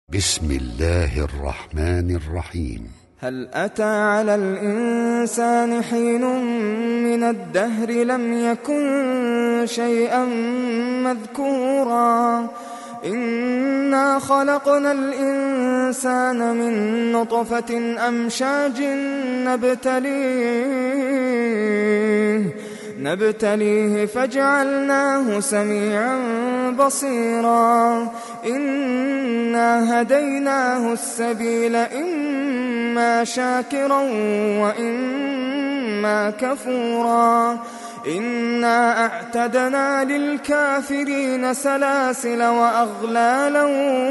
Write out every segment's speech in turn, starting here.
بسم الله الرحمن الرحيم. هل أتى على الإنسان حين من الدهر لم يكن شيئا مذكورا إنا خلقنا الإنسان من نطفة أمشاج نبتليه فجعلناه سميعا بصيرا إنا هديناه السبيل إما شاكرا وإما كفورا إنا أعتدنا للكافرين سلاسل وأغلالا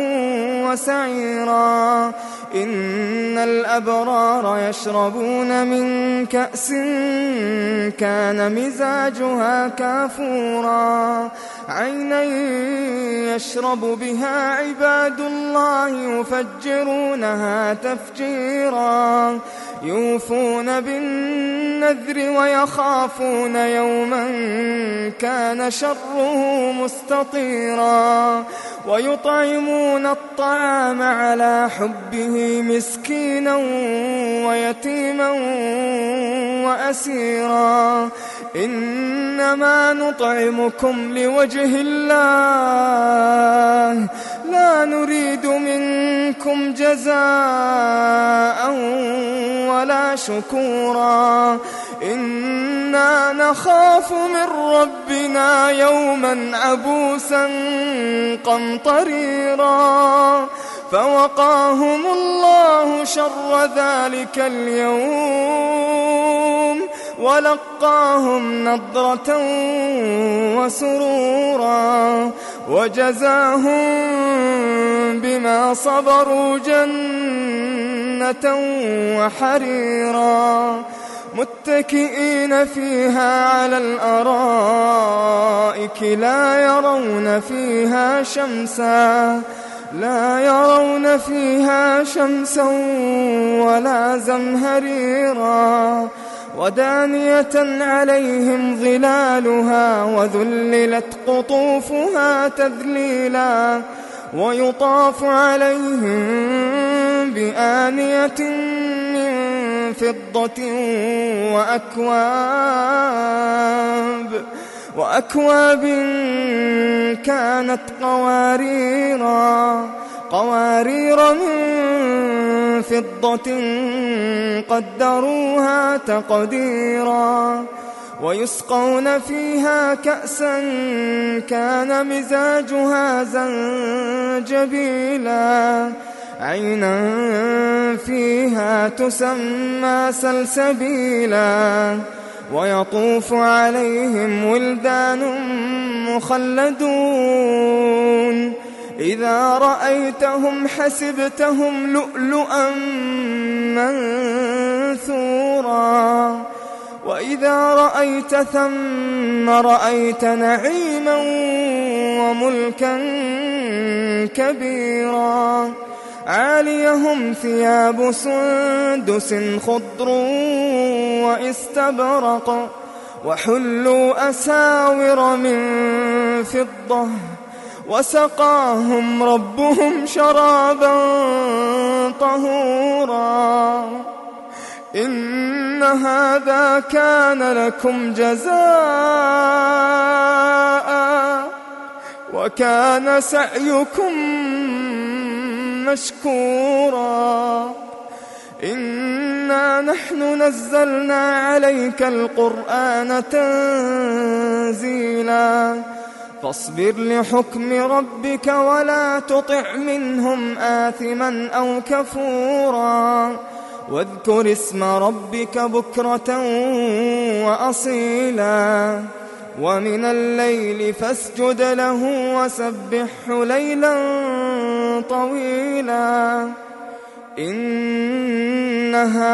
وسعيرا إن الأبرار يشربون من كأس كان مزاجها كافورا عينا يشرب بها عباد الله يفجرونها تفجيرا يوفون بالنذر ويخافون يوما كان شره مستطيرا ويطعمون الطعام على حبه مسكينا ويتيما وأسيرا إنما نطعمكم لوجه الله لا نريد منكم جزاء ولا شكورا إنا نخاف من ربنا يوما عبوسا قمطريرا فوقاهم الله شر ذلك اليوم ولقاهم نضرة وسرورا وجزاهم بما صبروا جنة وحريرا متكئين فيها على الأرائك لا يرون فيها شمسا ولا زمهريرا ودانية عليهم ظلالها وذللت قطوفها تذليلا ويطاف عليهم بآنية من فضة وأكواب كانت قوارير من فضة قدروها تقديرا ويسقون فيها كأسا كان مزاجها زنجبيلا عينا فيها تسمى سلسبيلا ويطوف عليهم ولدان مخلدون إذا رأيتهم حسبتهم لؤلؤا منثورا وإذا رأيت ثم رأيت نعيما وملكا كبيرا عاليهم ثياب سندس خضر واستبرق وحلوا أساور من فضة وسقاهم ربهم شرابا طهورا إن هذا كان لكم جزاء وكان سعيكم مشكورا إنا نحن نزلنا عليك القرآن تنزيلا فاصبر لحكم ربك ولا تطع منهم آثما أو كفورا واذكر اسم ربك بكرة وأصيلا ومن الليل فاسجد له وسبحه ليلا طويلا إن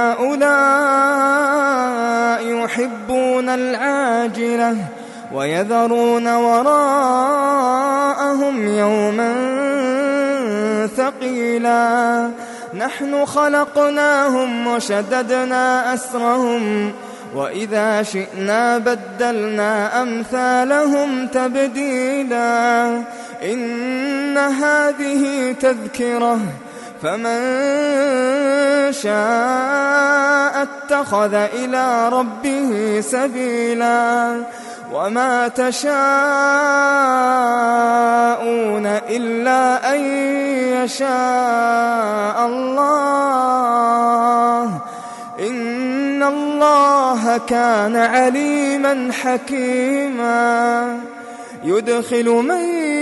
هؤلاء يحبون العاجلة ويذرون وراءهم يوما ثقيلا نحن خلقناهم وشددنا أسرهم وإذا شئنا بدلنا أمثالهم تبديلا إن هذه تذكرة فمن شاء اتخذ إلى ربه سبيلا وما تشاءون إلا أن يشاء الله إن الله كان عليما حكيما يدخل من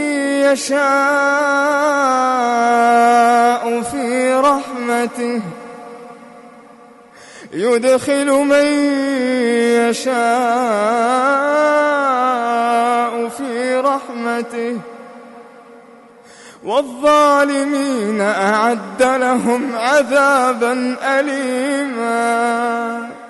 يشاء في رحمته والظالمين أعد لهم عذابا أليما.